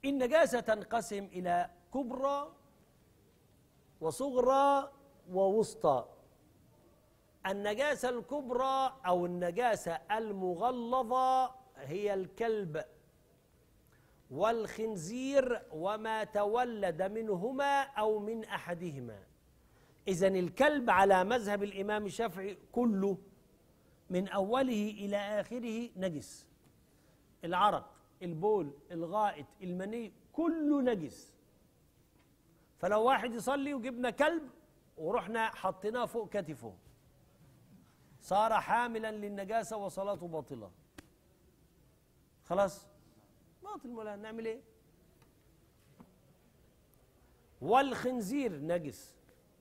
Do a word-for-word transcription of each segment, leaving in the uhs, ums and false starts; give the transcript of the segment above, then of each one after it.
النجاسة تنقسم إلى كبرى وصغرى ووسطى. النجاسة الكبرى أو النجاسة المغلظة هي الكلب والخنزير وما تولد منهما أو من أحدهما. إذن الكلب على مذهب الإمام الشافعي كله من أوله إلى آخره نجس، العرق، البول، الغائط، المني، كله نجس. فلو واحد يصلي وجبنا كلب ورحنا حطيناه فوق كتفه صار حاملا للنجاسة وصلاته باطلة، خلاص باطل. ولا نعمل ايه؟ والخنزير نجس.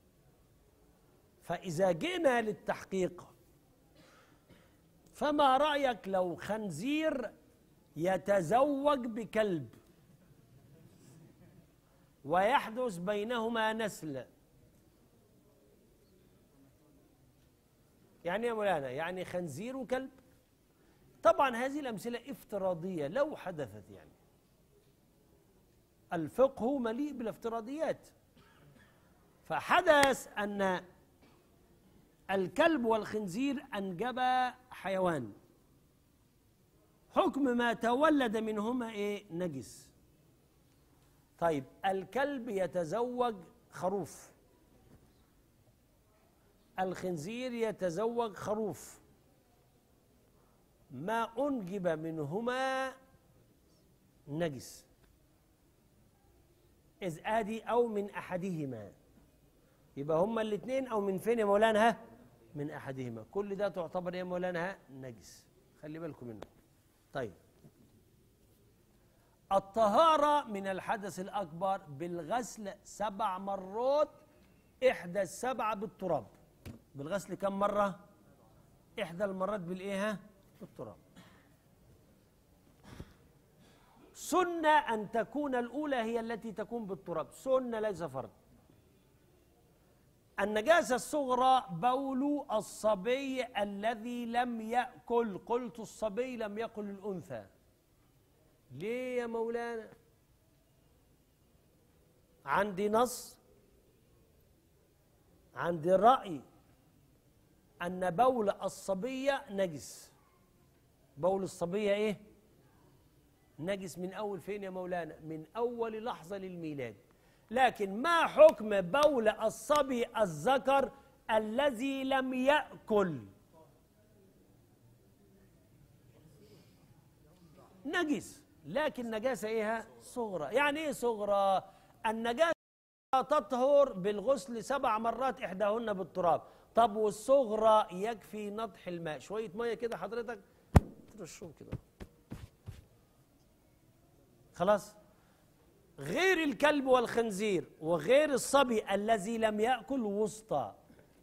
فإذا جئنا للتحقيق، فما رأيك لو خنزير يتزوج بكلب ويحدث بينهما نسل؟ يعني يا مولانا يعني خنزير وكلب؟ طبعا هذه الأمثلة افتراضية لو حدثت، يعني الفقه مليء بالافتراضيات. فحدث أن الكلب والخنزير أنجبا حيوان، حكم ما تولد منهما إيه؟ نجس. طيب الكلب يتزوج خروف، الخنزير يتزوج خروف، ما أنجب منهما نجس، إذ آدي أو من أحدهما. يبقى هما الاثنين أو من فين يا مولانا؟ من أحدهما. كل ده تعتبر يا مولانا نجس، خلي بالكم منه. طيب الطهارة من الحدث الأكبر بالغسل سبع مرات، إحدى السبعة بالتراب. بالغسل كم مرة؟ إحدى المرات بالإيه؟ بالتراب. سنة أن تكون الأولى هي التي تكون بالتراب، سنة ليس فرض. النجاسة الصغرى بول الصبي الذي لم يأكل. قلت الصبي لم يأكل الأنثى. ليه يا مولانا؟ عندي نص، عندي رأي أن بول الصبية نجس. بول الصبية إيه؟ نجس من أول فين يا مولانا؟ من أول لحظة للميلاد. لكن ما حكم بول الصبي الذكر الذي لم يأكل؟ نجس، لكن نجاسة إيه؟ صغرى. يعني إيه صغرى؟ النجاسة تطهر بالغسل سبع مرات إحداهن بالتراب. طب والصغرى يكفي نضح الماء، شوية مية كده حضرتك ترشهم كده خلاص. غير الكلب والخنزير وغير الصبي الذي لم يأكل وسطى.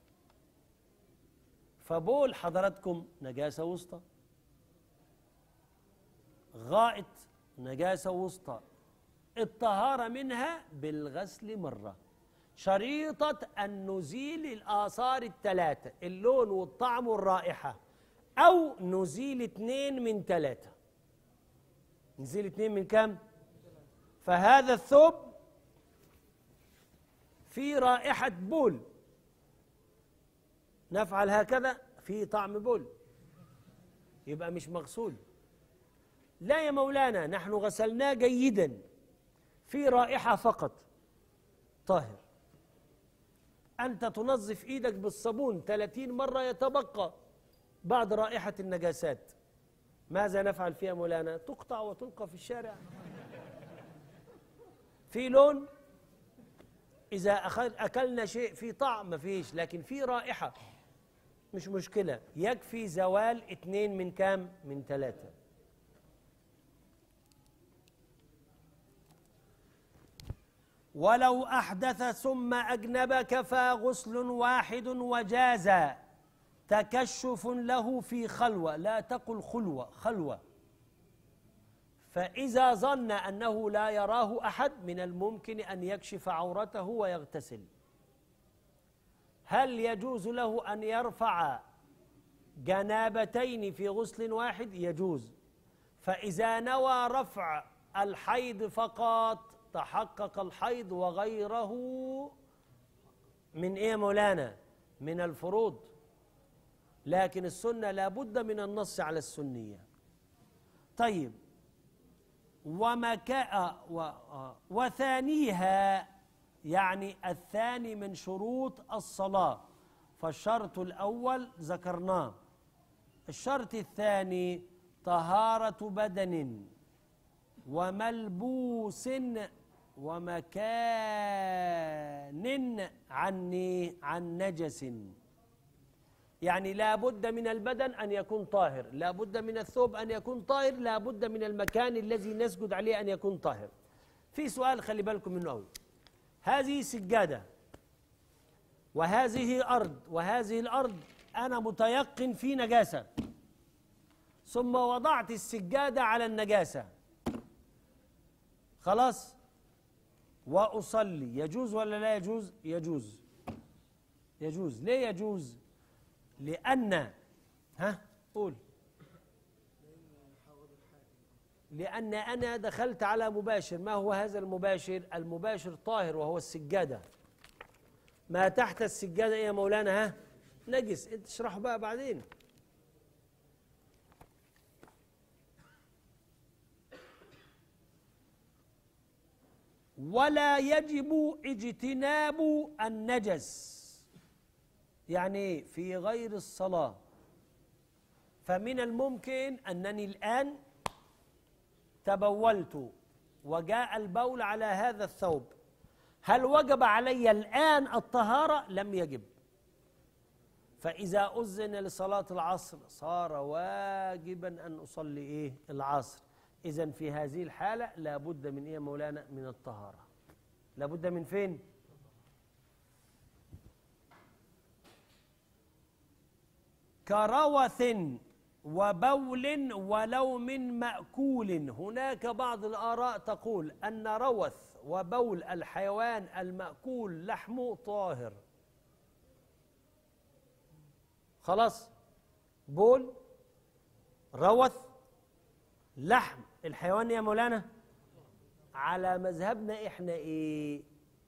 فبول حضراتكم نجاسة وسطى، غائط نجاسة وسطى، الطهارة منها بالغسل مرة، شريطة أن نزيل الآثار الثلاثة، اللون والطعم والرائحة، أو نزيل اثنين من ثلاثة. نزيل اثنين من كم؟ فهذا الثوب في رائحة بول، نفعل هكذا في طعم بول، يبقى مش مغسول. لا يا مولانا نحن غسلناه جيدا في رائحة فقط، طاهر. أنت تنظف إيدك بالصابون ثلاثين مرة يتبقى بعد رائحة النجاسات، ماذا نفعل فيها مولانا؟ تقطع وتلقى في الشارع. في لون، إذا أكلنا شيء في طعم ما فيش، لكن في رائحة مش مشكلة، يكفي زوال اثنين من كام؟ من ثلاثة. ولو أحدث ثم أجنب كفى غسل واحد وجاز تكشف له في خلوة. لا تقل خلوة، خلوة. فإذا ظن أنه لا يراه أحد من الممكن أن يكشف عورته ويغتسل. هل يجوز له أن يرفع جنابتين في غسل واحد؟ يجوز. فإذا نوى رفع الحيض فقط، تحقق الحيض وغيره من إيه مولانا؟ من الفروض. لكن السنة لابد من النص على السنية. طيب، ومكا وثانيها يعني الثاني من شروط الصلاة، فالشرط الأول ذكرناه. الشرط الثاني طهارة بدن وملبوس ومكان عني عن نجس. يعني لا بد من البدن أن يكون طاهر، لا بد من الثوب أن يكون طاهر، لا بد من المكان الذي نسجد عليه أن يكون طاهر. في سؤال خلي بالكم منه أول، هذه سجادة وهذه أرض، وهذه الأرض أنا متيقن في نجاسة، ثم وضعت السجادة على النجاسة، خلاص، وأصلي، يجوز ولا لا يجوز؟ يجوز. يجوز. ليه يجوز؟ لأن ها قول لأن أنا دخلت على مباشر. ما هو هذا المباشر؟ المباشر طاهر وهو السجادة. ما تحت السجادة إيه يا مولانا؟ ها نجس. انت اشرحه بقى بعدين. ولا يجب اجتناب النجس، يعني في غير الصلاة. فمن الممكن أنني الآن تبولت وجاء البول على هذا الثوب، هل وجب علي الآن الطهارة؟ لم يجب. فإذا أذن لصلاة العصر صار واجبا أن أصلي إيه؟ العصر. إذن في هذه الحالة لابد من إيه مولانا؟ من الطهارة. لابد من فين؟ كروث وبول ولوم مأكول. هناك بعض الآراء تقول أن روث وبول الحيوان المأكول لحمه طاهر. خلاص، بول، روث، لحم الحيوان يا مولانا على مذهبنا احنا ايه؟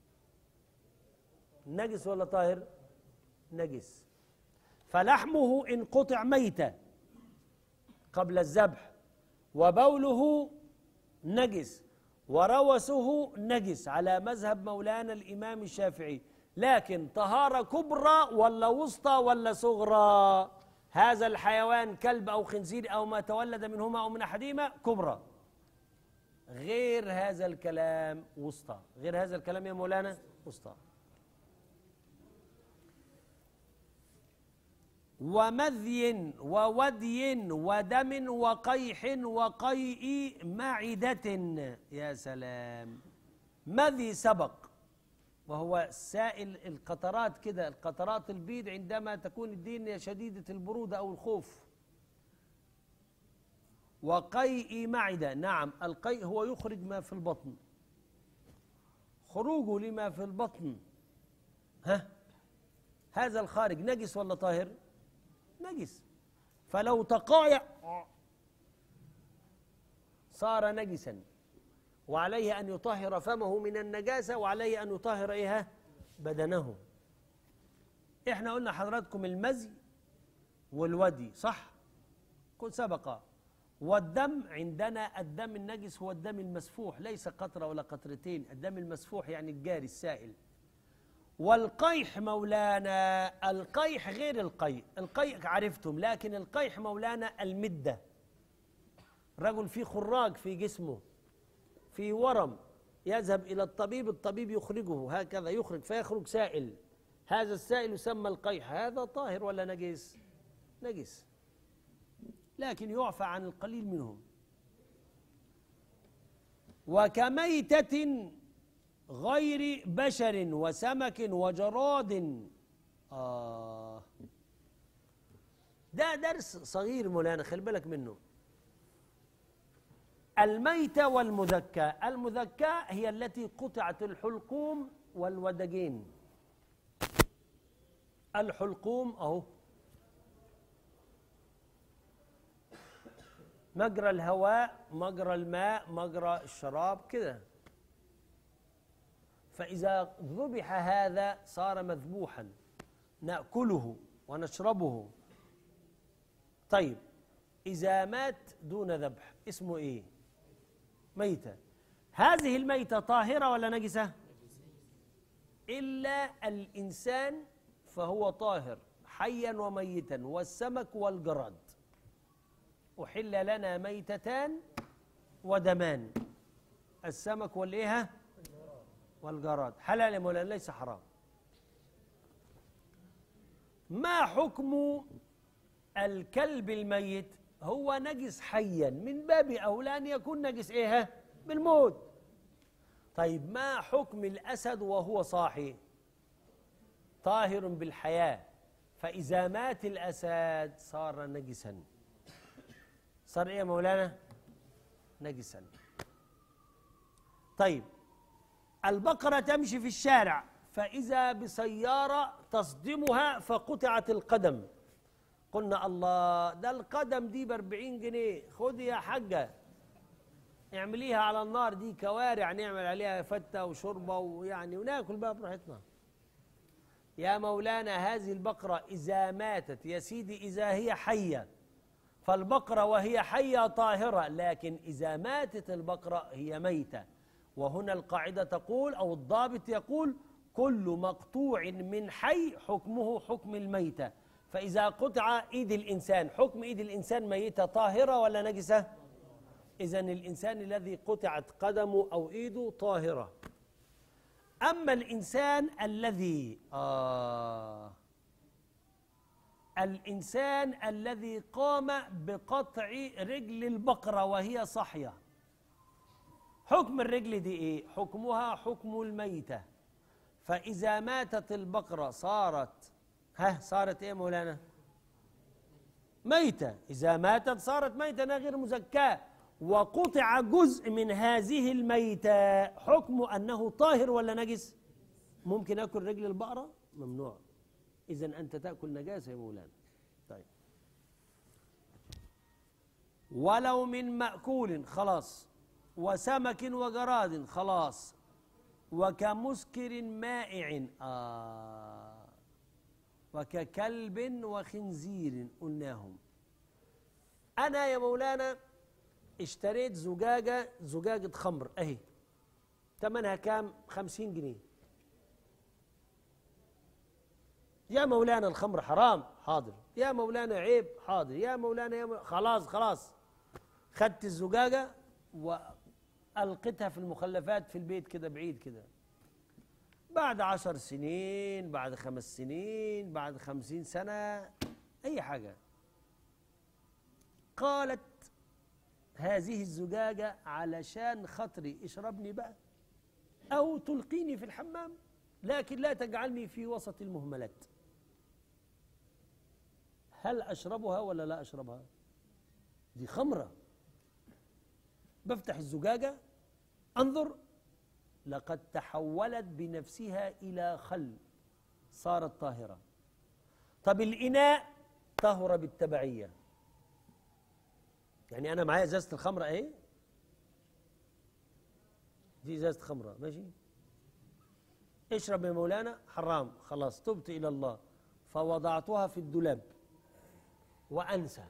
نجس ولا طاهر؟ نجس. فلحمه إن قطع ميتة قبل الذبح، وبوله نجس، وروثه نجس على مذهب مولانا الإمام الشافعي. لكن طهارة كبرى ولا وسطى ولا صغرى؟ هذا الحيوان كلب أو خنزير أو ما تولد منهما أو من أحدهما كبرى. غير هذا الكلام وسطى. غير هذا الكلام يا مولانا وسطى. ومذي وودي ودم وقيح وقيء معدة. يا سلام. مذي سبق، وهو سائل القطرات كده، القطرات البيض عندما تكون الدنيا شديدة البرودة أو الخوف. وقيء معدة، نعم القيء هو يخرج ما في البطن. خروجه لما في البطن ها هذا الخارج نجس ولا طاهر؟ نجس. فلو تقايع صار نجسا، وعليه أن يطهر فمه من النجاسة، وعليه أن يطهر إيه؟ بدنه. إحنا قلنا حضراتكم المزي والودي، صح؟ كل سبق. والدم عندنا الدم النجس هو الدم المسفوح، ليس قطرة ولا قطرتين، الدم المسفوح يعني الجاري السائل. والقيح مولانا، القيح غير القيء. القيء عرفتم، لكن القيح مولانا المدة. رجل فيه خراج في جسمه، في ورم، يذهب إلى الطبيب، الطبيب يخرجه هكذا، يخرج فيخرج سائل، هذا السائل يسمى القيح. هذا طاهر ولا نجس؟ نجس، لكن يعفى عن القليل منهم. وكميتة غير بشر وسمك وجراد. آه ده درس صغير مولانا خلي بالك منه. الميتة والمذكى. المذكى هي التي قطعت الحلقوم والودجين. الحلقوم أهو، مجرى الهواء، مجرى الماء، مجرى الشراب كده. فإذا ذبح هذا صار مذبوحا نأكله ونشربه. طيب إذا مات دون ذبح اسمه إيه؟ ميتة. هذه الميتة طاهرة ولا نجسة؟ إلا الإنسان فهو طاهر حيا وميتا، والسمك والجراد. أحل لنا ميتتان ودمان، السمك والإيه والجراد، حلال يا مولانا ليس حرام. ما حكم الكلب الميت؟ هو نجس حيا، من باب أولى أن يكون نجس إيه بالموت. طيب ما حكم الأسد وهو صاحي؟ طاهر بالحياة، فإذا مات الأسد صار نجسا. صار إيه يا مولانا؟ نجسا. طيب البقرة تمشي في الشارع فإذا بسيارة تصدمها فقطعت القدم، قلنا الله ده القدم دي باربعين جنيه، خدي يا حاجة اعمليها على النار، دي كوارع نعمل عليها فتة وشوربة ويعني وناكل بقى براحتنا. يا مولانا هذه البقرة إذا ماتت يا سيدي، إذا هي حية فالبقرة وهي حية طاهرة، لكن إذا ماتت البقرة هي ميتة. وهنا القاعدة تقول أو الضابط يقول كل مقطوع من حي حكمه حكم الميتة. فإذا قطع إيد الإنسان حكم إيد الإنسان ميتة طاهرة ولا نجسة؟ إذن الإنسان الذي قطعت قدمه أو إيده طاهرة. أما الإنسان الذي آه الإنسان الذي قام بقطع رجل البقرة وهي صحية، حكم الرجل دي إيه؟ حكمها حكم الميتة. فإذا ماتت البقرة صارت ها صارت إيه مولانا؟ ميتة. إذا ماتت صارت ميتة غير مزكاة، وقطع جزء من هذه الميتة حكمه أنه طاهر ولا نجس؟ ممكن أكل رجل البقرة؟ ممنوع. إذن أنت تأكل نجاسة يا مولانا. طيب ولو من مأكول خلاص، وسمك وجراد خلاص، وكمسكر مائع آه وككلب وخنزير قلناهم. أنا يا مولانا اشتريت زجاجة زجاجة خمر أهي، ثمنها كام؟ خمسين جنيه. يا مولانا الخمر حرام، حاضر. يا مولانا عيب، حاضر. يا مولانا يا مولانا. خلاص خلاص خدت الزجاجة وألقتها في المخلفات في البيت كده بعيد كده. بعد عشر سنين، بعد خمس سنين، بعد خمسين سنة، أي حاجة، قالت هذه الزجاجة علشان خاطري اشربني بقى أو تلقيني في الحمام، لكن لا تجعلني في وسط المهملات. هل أشربها ولا لا أشربها؟ دي خمرة. بفتح الزجاجة أنظر لقد تحولت بنفسها إلى خل، صارت طاهرة. طب الإناء طهر بالتبعية. يعني أنا معايا إزازة الخمرة أهي، دي إزازة خمرة ماشي، اشرب يا مولانا، حرام، خلاص تبت إلى الله، فوضعتها في الدولاب وأنسى.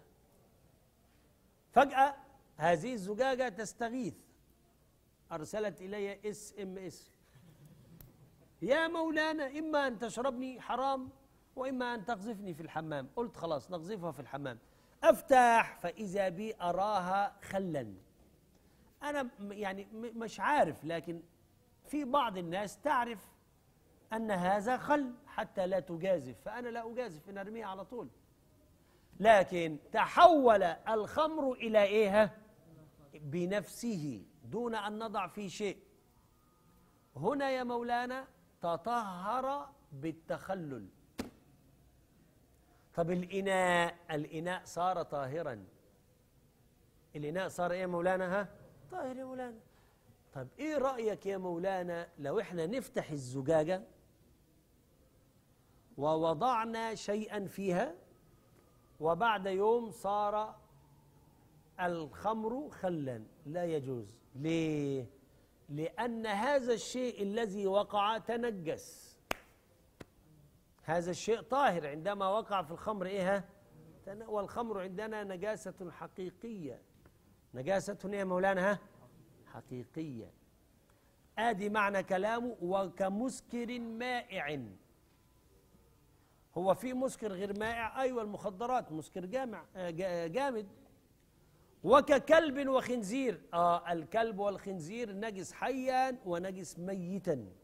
فجأة هذه الزجاجة تستغيث، أرسلت إلي اس ام اس، يا مولانا إما أن تشربني حرام وإما أن تقذفني في الحمام. قلت خلاص نقذفها في الحمام. أفتح فإذا بي أراها خلا. أنا يعني مش عارف، لكن في بعض الناس تعرف أن هذا خل حتى لا تجازف، فأنا لا أجازف، نرميها على طول. لكن تحول الخمر إلى إيه؟ بنفسه دون أن نضع فيه شيء. هنا يا مولانا تطهر بالتخلل. طب الإناء، الإناء صار طاهرا، الإناء صار إيه يا مولانا؟ ها طاهر يا مولانا. طب إيه رأيك يا مولانا لو إحنا نفتح الزجاجة ووضعنا شيئا فيها وبعد يوم صار الخمر خلا لا يجوز. ليه؟ لأن هذا الشيء الذي وقع تنجس. هذا الشيء طاهر عندما وقع في الخمر إيه؟ والخمر عندنا نجاسة حقيقية. نجاسة يا مولانا حقيقية. آدي معنى كلامه وكمسكر مائع. هو في مسكر غير مائع؟ أيوة المخدرات مسكر جامع جامد. وككلب وخنزير. آه الكلب والخنزير نجس حيا ونجس ميتا.